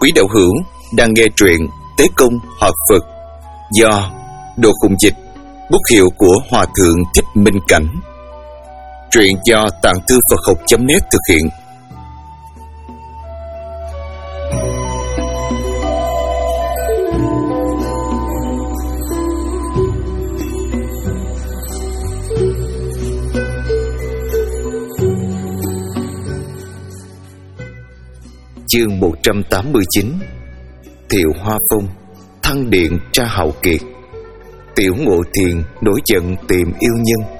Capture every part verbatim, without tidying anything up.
Quý đạo hữu đang nghe truyện Tế Công Hợp Phật do Đồ Khùng Dịch, bút hiệu của Hòa Thượng Thích Minh Cảnh. Truyện do Tạng Thư Phật Học chấm net thực hiện. Chương một trăm tám mươi chín. Thiệu Hoa Phong, Thăng Điện tra Hậu Kiệt. Tiểu Ngộ Thiền nổi giận tìm yêu nhân.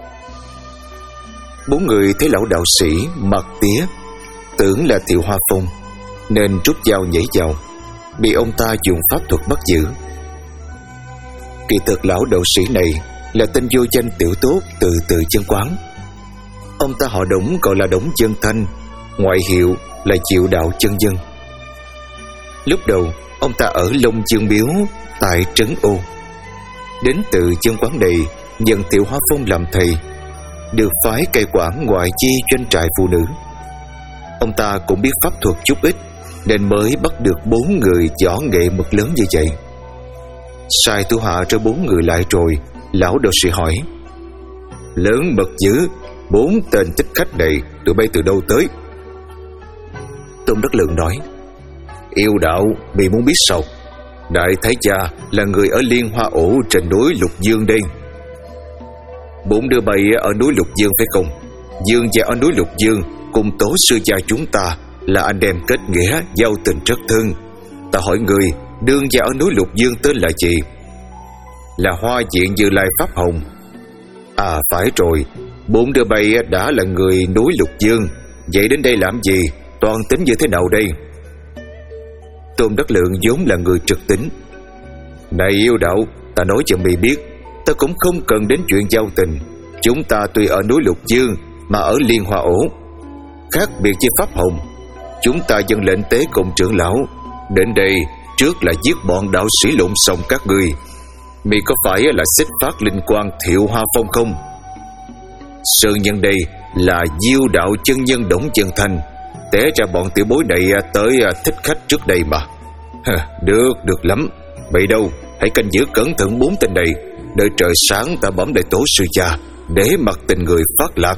Bốn người thấy lão đạo sĩ mặt tía, tưởng là Thiệu Hoa Phong nên rút dao nhảy vào, bị ông ta dùng pháp thuật bắt giữ. Kỳ thực lão đạo sĩ này là tên vô danh tiểu tốt từ Từ Chân Quán. Ông ta họ Đổng, gọi là Đổng Chân Thanh, ngoại hiệu là Diệu Đạo Chân Nhân. Lúc đầu ông ta ở Long Dương Miếu tại Trấn Ô. Đến Từ Chân Quán này nhận Thiệu Hoa Phong làm thầy, được phái cai quản ngoại chi doanh trại phụ nữ. Ông ta cũng biết pháp thuật chút ít nên mới bắt được bốn người võ nghệ mực lớn như vậy. Sai thủ hạ cho bốn người lại rồi, lão đạo sĩ hỏi: lớn mật dữ, bốn tên thích khách này tụi bay từ đâu tới? Tôn Đắc Lượng nói: yêu đạo, mày muốn biết sao? Đại Thái Gia là người ở Liên Hoa Ổ trên núi Lục Dương đây. Bốn đứa bay ở núi Lục Dương phải không? Dương gia ở núi Lục Dương cùng tổ sư gia chúng ta là anh em kết nghĩa, giao tình rất thân. Ta hỏi người, đương gia ở núi Lục Dương tên là gì? Là Hoa Diện Như Lai Pháp Hồng. À phải rồi, bốn đứa bay đã là người núi Lục Dương, vậy đến đây làm gì? Toàn tính như thế nào đây? Tôn Đắc Lượng vốn là người trực tính. Này yêu đạo, ta nói cho mày biết, ta cũng không cần đến chuyện giao tình. Chúng ta tuy ở núi Lục Dương mà ở Liên Hoa Ổ. Khác biệt với Pháp Hồng, chúng ta dâng lệnh tế cùng trưởng lão đến đây trước là giết bọn đạo sĩ lộn xộn các ngươi. Mày có phải là xích phát linh quang Thiệu Hoa Phong không? Sơn nhân đây là Diệu Đạo Chân Nhân Đổng Chân Thanh. Té ra bọn tiểu bối này tới thích khách trước đây mà. Được, được lắm. Vậy đâu, hãy canh giữ cẩn thận bốn tên này, đợi trời sáng ta bấm đại tổ sư cha để mặc tình người phát lạc.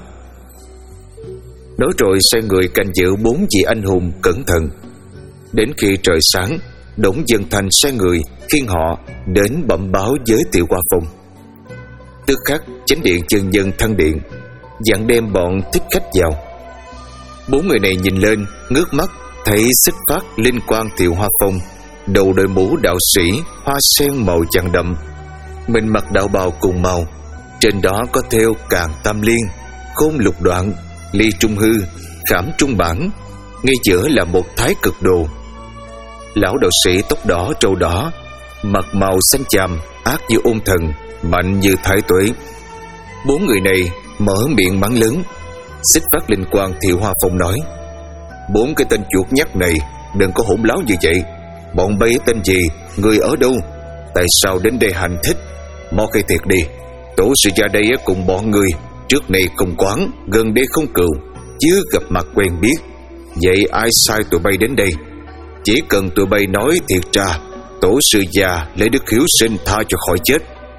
Nói rồi sai người canh giữ bốn vị anh hùng cẩn thận. Đến khi trời sáng, Đổng Chân Thanh sai người khiêng họ đến bẩm báo với Thiệu Hoa Phong. Tức khắc chánh điện chân nhân Thăng Điện dặn đem bọn thích khách vào. Bốn người này nhìn lên, ngước mắt thấy xích phát linh quang Thiệu Hoa Phong, đầu đội mũ đạo sĩ hoa sen màu vàng đậm, mình mặc đạo bào cùng màu, trên đó có thêu Càn Tam Liên, Khôn Lục Đoạn, Ly Trung Hư, Khảm Trung Bản, ngay giữa là một Thái Cực Đồ. Lão đạo sĩ tóc đỏ trâu đỏ, mặt màu xanh chàm, ác như ôn thần, mạnh như thái tuế. Bốn người này mở miệng mắng lớn. Xích phát linh quang Thiệu Hoa Phong nói: bốn cái tên chuột nhắt này đừng có hỗn láo như vậy. Bọn bay tên gì, người ở đâu, tại sao đến đây hành thích? Mau khai thiệt đi. Tổ sư gia đây cùng bọn người trước này không quán, gần đây không cừu, chứ gặp mặt quen biết. Vậy ai sai tụi bay đến đây? Chỉ cần tụi bay nói thiệt ra, tổ sư gia lấy đức hiếu sinh tha cho khỏi chết.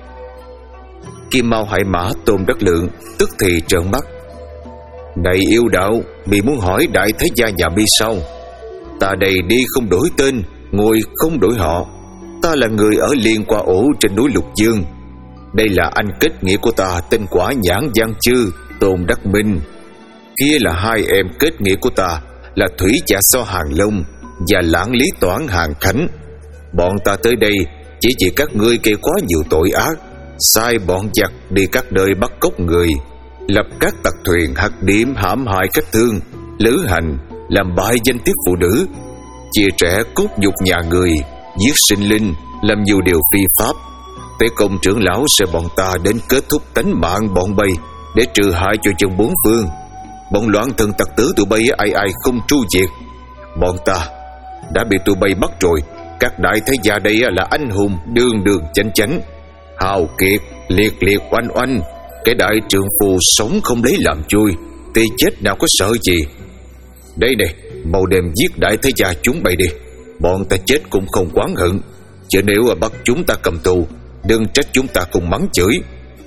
Kim Mao Hải Mã Tôn Đắc Lượng tức thì trợn mắt. Này yêu đạo, mày muốn hỏi Đại Thái Gia nhà mi sao? Ta đây đi không đổi tên, ngồi không đổi họ. Ta là người ở Liên Hoa Ổ trên núi Lục Dương. Đây là anh kết nghĩa của ta, tên Quả Nhãn Giang Chư, Tôn Đắc Minh. Kia là hai em kết nghĩa của ta, là Thủy Dạ So Hàng Long và Lãng Lý Toản Hàng Khánh. Bọn ta tới đây chỉ vì các ngươi gây quá nhiều tội ác, sai bọn giặc đi các nơi bắt cóc người, lập các tặc thuyền hắc điểm hãm hại khách thương, lữ hành, làm bại danh tiết phụ nữ, chia rẽ cốt nhục nhà người, giết sinh linh, làm nhiều điều phi pháp. Tế công trưởng lão sẽ bọn ta đến kết thúc tánh mạng bọn bay để trừ hại cho dân bốn phương. Bọn loạn thần tặc tử tụi bay ai ai không tru diệt. Bọn ta đã bị tụi bay bắt rồi. Các đại thế gia đây là anh hùng đường đường chánh chánh, hào kiệt liệt liệt oanh oanh. Cái đại trượng phu sống không lấy làm vui thì chết nào có sợ gì. Đây này, mau đem giết đại thế gia chúng bay đi. bọn ta chết cũng không oán hận, chứ nếu bắt chúng ta cầm tù, đừng trách chúng ta cùng mắng chửi.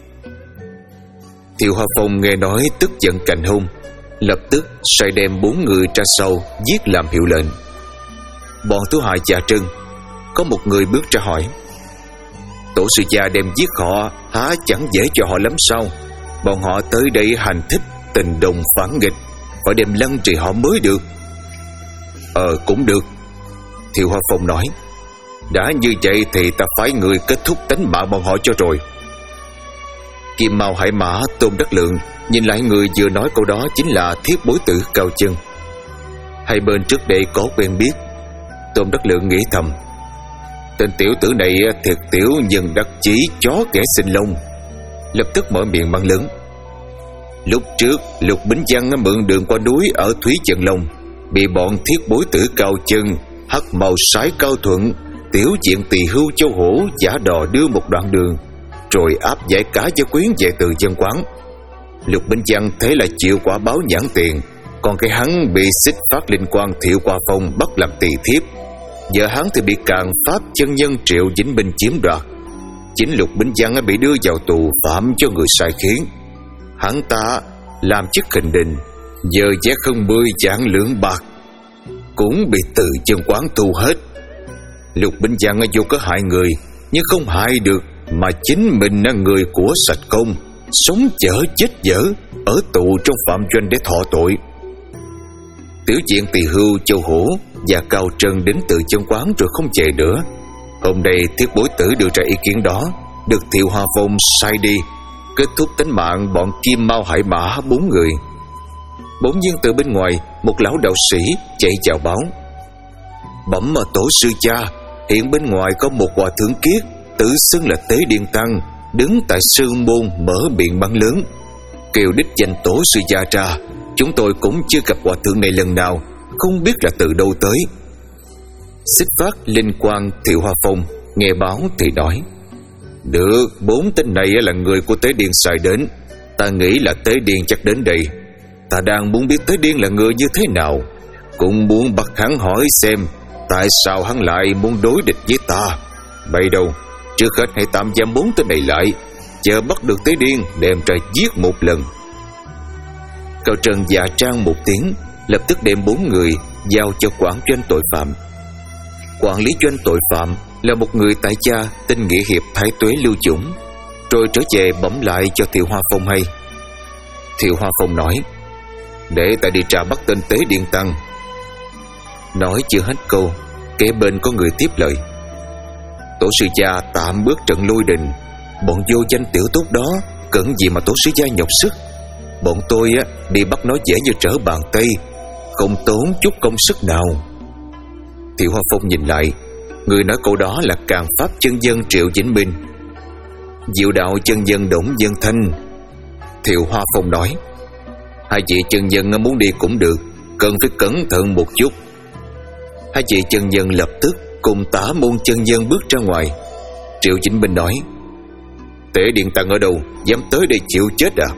Thiệu Hoa Phong nghe nói tức giận cành hung, lập tức sai đem bốn người ra sau giết làm hiệu lệnh. Bọn Tú Hại Dạ Trưng, có một người bước ra hỏi: tổ sư gia đem giết họ há chẳng dễ cho họ lắm sao? Bọn họ tới đây hành thích tình đồng phản nghịch, phải đem lăng trì họ mới được. Ờ cũng được, Thiệu Hoa Phong nói. Đã như vậy thì ta phái người kết thúc tánh mạng bọn họ cho rồi. Kim Mao Hải Mã Tôn Đắc Lượng nhìn lại người vừa nói câu đó chính là Thiết Bối Tử Cao Chân. Hai bên trước đây có quen biết. Tôn Đắc Lượng nghĩ thầm: tên tiểu tử này thiệt tiểu nhưng đắc chí chó kẻ sinh lông. Lập tức mở miệng mang lớn: lúc trước Lục Bính Văn mượn đường qua núi ở Thúy Trận Long, bị bọn Thiết Bối Tử Cao Chân, Hắc Màu Sái Cao Thuận, Tiểu Diện Tỳ Hưu Châu Hổ giả đò đưa một đoạn đường, rồi áp giải cả gia quyến về từ dân quán. Lục Bính Văn thế là chịu quả báo nhãn tiền, còn cái hắn bị xích phát linh quan Thiệu Hoa Phong bắt làm tỳ thiếp. Giờ hắn thì bị Càn Pháp chân nhân Triệu Vĩnh Minh chiếm đoạt. Chính Lục Bính Văn bị đưa vào tù phạm cho người sai khiến. Hắn ta làm chức hình đình, giờ giá không mươi vạn lượng bạc, cũng bị từ dân quán thu hết. Lục Bính Văn dù có hại người, nhưng không hại được mà chính mình là người của sạch công, sống chở chết dở, ở tù trong phạm doanh để thọ tội. Tiểu Diện Tỳ Hưu Châu Hổ và Cao Trân đến từ chân quán rồi không về nữa. Hôm nay Thiết Bối Tử đưa ra ý kiến đó, được Thiệu Hoa Phong sai đi, kết thúc tính mạng bọn Kim Mao Hải Mã bốn người. Bỗng nhiên từ bên ngoài, một lão đạo sĩ chạy chào báo: bẩm mà tổ sư cha, hiện bên ngoài có một hòa thượng kiết tự xưng là Tế Điên Tăng, đứng tại sư môn mở miệng bắn lớn, kêu đích danh tổ sư gia ra. Chúng tôi cũng chưa gặp hòa thượng này lần nào, không biết là từ đâu tới. Xích Phát linh quan Thiệu Hoa Phong nghe báo thì nói: được, bốn tên này là người của Tế Điên sai đến. Ta nghĩ là Tế Điên chắc đến đây. Ta đang muốn biết Tế Điên là người như thế nào, cũng muốn bắt hắn hỏi xem tại sao hắn lại muốn đối địch với ta. Vậy đâu, trước hết hãy tạm giam bốn tên này lại, chờ bắt được Tế Điên đem ra giết một lần. Cao Trân dạ trang một tiếng, lập tức đem bốn người giao cho quản doanh tội phạm. Quản lý doanh tội phạm là một người tại gia tên Nghĩa Hiệp Thái Tuế Lưu Dũng, rồi trở về bẩm lại cho Thiệu Hoa Phong hay. Thiệu Hoa Phong nói: để ta đi tra bắt tên Tế Điên Tăng. Nói chưa hết câu, kế bên có người tiếp lời: tổ sư gia tạm bước trận Lôi Đình, bọn vô danh tiểu tốt đó cần gì mà tổ sư gia nhọc sức. Bọn tôi á đi bắt nó dễ như trở bàn tay, không tốn chút công sức nào. Thiệu Hoa Phong nhìn lại, người nói câu đó là Càn Pháp chân nhân Triệu Vĩnh Minh. Diệu đạo chân nhân Đổng Dân Thanh. Thiệu Hoa Phong nói: hai vị chân nhân muốn đi cũng được, cần phải cẩn thận một chút. Hai vị chân nhân lập tức cùng Tả Môn chân nhân bước ra ngoài. Triệu Vĩnh Minh nói: Tế Điên Tăng ở đâu, dám tới đây chịu chết à?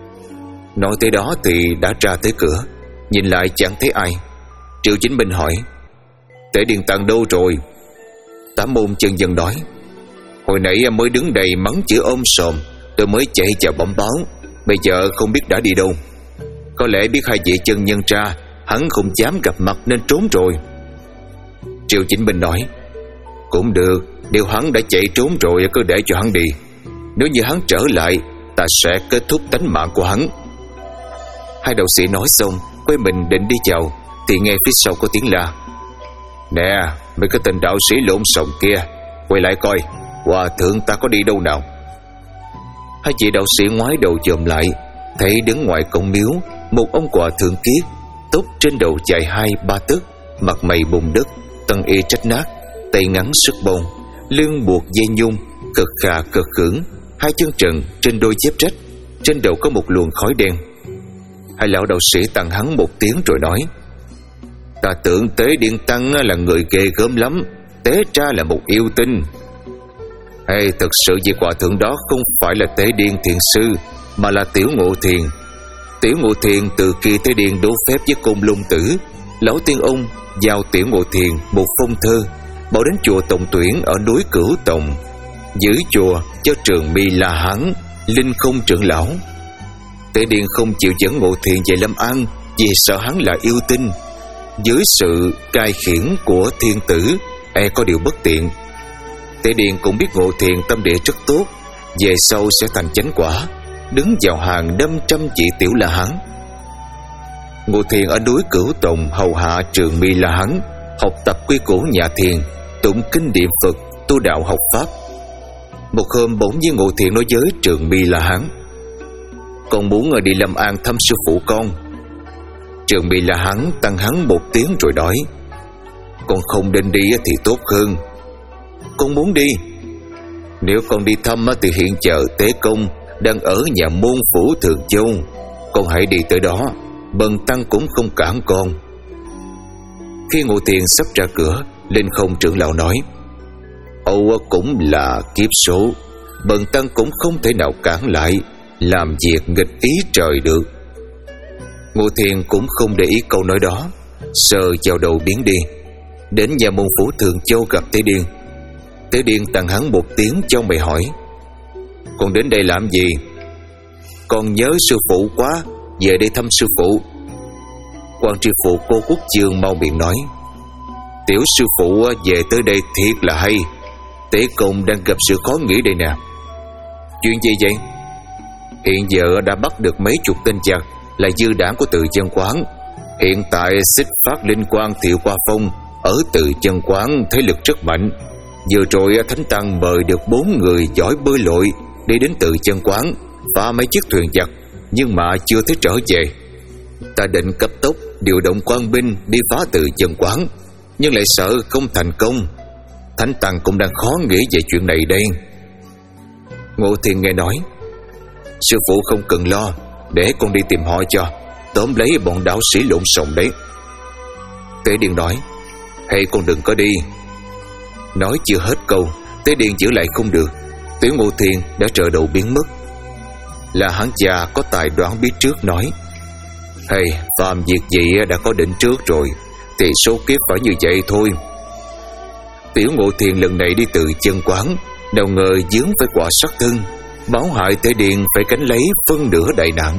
Nói tới đó thì đã ra tới cửa, nhìn lại chẳng thấy ai. Triệu Vĩnh Minh hỏi: Tế Điên Tăng đâu rồi? Tả Môn chân nhân nói: hồi nãy mới đứng đây mắng chữ ôm sòm, tôi mới chạy vào bẩm báo, bây giờ không biết đã đi đâu. Có lẽ biết hai vị chân nhân ra, hắn không dám gặp mặt nên trốn rồi. Triệu Vĩnh Minh nói: cũng được, điều hắn đã chạy trốn rồi cứ để cho hắn đi. Nếu như hắn trở lại, ta sẽ kết thúc tánh mạng của hắn. Hai đạo sĩ nói xong, quay mình định đi chào, thì nghe phía sau có tiếng la: nè, mấy cái tên đạo sĩ lộn xộn kia, quay lại coi, hòa thượng ta có đi đâu nào. Hai chị đạo sĩ ngoái đầu dòm lại, thấy đứng ngoài cổng miếu một ông hòa thượng kiết, tóc trên đầu dài hai ba tấc, mặt mày bùn đất, tân y rách nát, tay ngắn sức bông, lưng buộc dây nhung, cực khà cực khưởng, hai chân trần trên đôi dép rách, trên đầu có một luồng khói đen. Hai lão đạo sĩ tặng hắn một tiếng rồi nói: ta tưởng Tế Điên Tăng là người ghê gớm lắm, té ra là một yêu tinh. Hay thực sự vị hòa thượng đó không phải là Tế Điên Thiền Sư, mà là Tiểu Ngộ Thiền. Tiểu Ngộ Thiền từ khi Tế Điên đố phép với Côn Lôn Tử Lão tiên ông giao Tiểu Ngộ Thiền một phong thơ, bảo đến chùa Tòng Tuyển ở núi Cửu Tòng, giữ chùa cho Trường Mi La Hán, Linh Không trưởng lão. Tế Điền không chịu dẫn Ngộ Thiền về Lâm An vì sợ hắn là yêu tinh. Dưới sự cai khiển của thiên tử, e có điều bất tiện. Tế Điền cũng biết Ngộ Thiền tâm địa rất tốt, về sau sẽ thành chánh quả, đứng vào hàng năm trăm vị Tiểu La Hán. Ngộ Thiền ở núi Cửu Tòng hầu hạ Trường Mi La Hán, học tập quy củ nhà thiền, tụng kinh niệm Phật, tu đạo học pháp. Một hôm bỗng nhiên Ngộ Thiền nói với Trường Mi La Hán: "Con muốn đi Lâm An thăm sư phụ con." Trường Mi La Hán tăng hắn một tiếng rồi nói: "Con không nên đi thì tốt hơn." "Con muốn đi." "Nếu con đi thăm thì hiện giờ Tế Công đang ở nhà môn phủ Thường Châu, con hãy đi tới đó, Bần tăng cũng không cản con." Khi Ngộ Thiền sắp ra cửa, Linh Không trưởng lão nói: "Âu cũng là kiếp số, Bần tăng cũng không thể nào cản lại, làm việc nghịch ý trời được." Ngộ Thiền cũng không để ý câu nói đó, sờ vào đầu biến đi. Đến nhà môn phủ Thường Châu gặp Tế Điền. Tế Điền tặng hắn một tiếng cho mày hỏi: "Con đến đây làm gì?" "Con nhớ sư phụ quá, về đây thăm sư phụ." Quan tri phụ Cô Quốc Chương mau miệng nói: "Tiểu sư phụ về tới đây thiệt là hay. Tế Công đang gặp sự khó nghĩ đây nè." "Chuyện gì vậy?" "Hiện giờ đã bắt được mấy chục tên giặc là dư đảng của Từ Chân Quán. Hiện tại xích phát linh quang Thiệu Qua Phong ở Từ Chân Quán thế lực rất mạnh. Vừa rồi Thánh Tăng mời được bốn người giỏi bơi lội đi đến Từ Chân Quán, phá mấy chiếc thuyền giặc, nhưng mà chưa thấy trở về. Ta định cấp tốc điều động quan binh đi phá Từ Chân Quán, nhưng lại sợ không thành công. Thánh Tăng cũng đang khó nghĩ về chuyện này đây." Ngộ Thiền nghe nói: "Sư phụ không cần lo, để con đi tìm họ cho, tóm lấy bọn đạo sĩ lộn xộn đấy." Tế Điền nói: "Hay con đừng có đi." Nói chưa hết câu, Tế Điền giữ lại không được. Tiểu Ngộ Thiền đã trở đầu biến mất. Là hắn già có tài đoán biết trước nói: "Hay, phàm việc gì đã có định trước rồi, thì số kiếp phải như vậy thôi." Tiểu Ngộ Thiền lần này đi Từ Chân Quán, nào ngờ dướng phải quả sát thân, báo hại Tế Điền phải gánh lấy phân nửa đại nạn.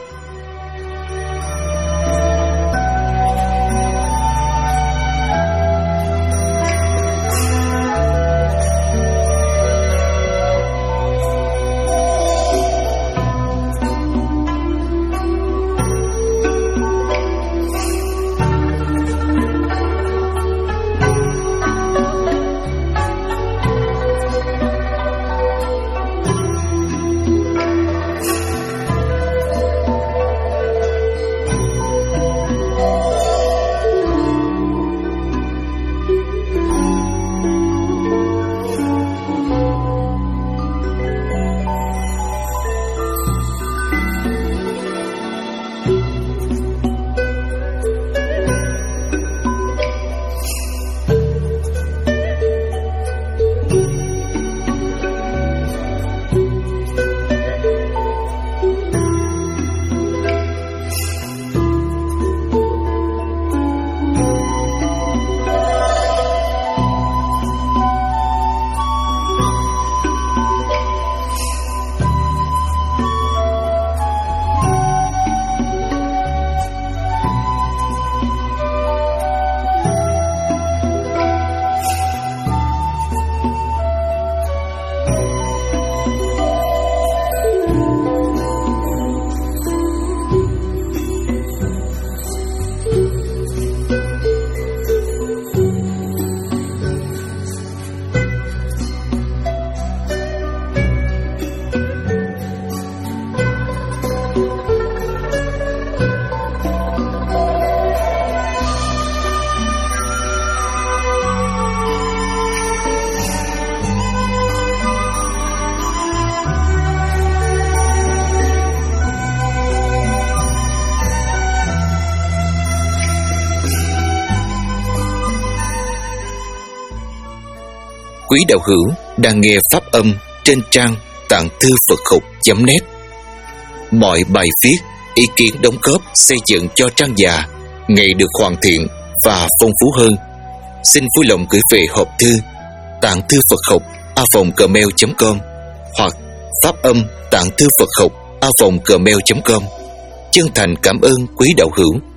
Quý đạo hữu đang nghe pháp âm trên trang tạng thư Phật học chấm net. Mọi bài viết, ý kiến đóng góp xây dựng cho trang già ngày được hoàn thiện và phong phú hơn. Xin vui lòng gửi về hộp thư tạng thư Phật học a vòng gmail chấm com hoặc pháp âm tạng thư Phật học a vòng gmail chấm com. Chân thành cảm ơn quý đạo hữu.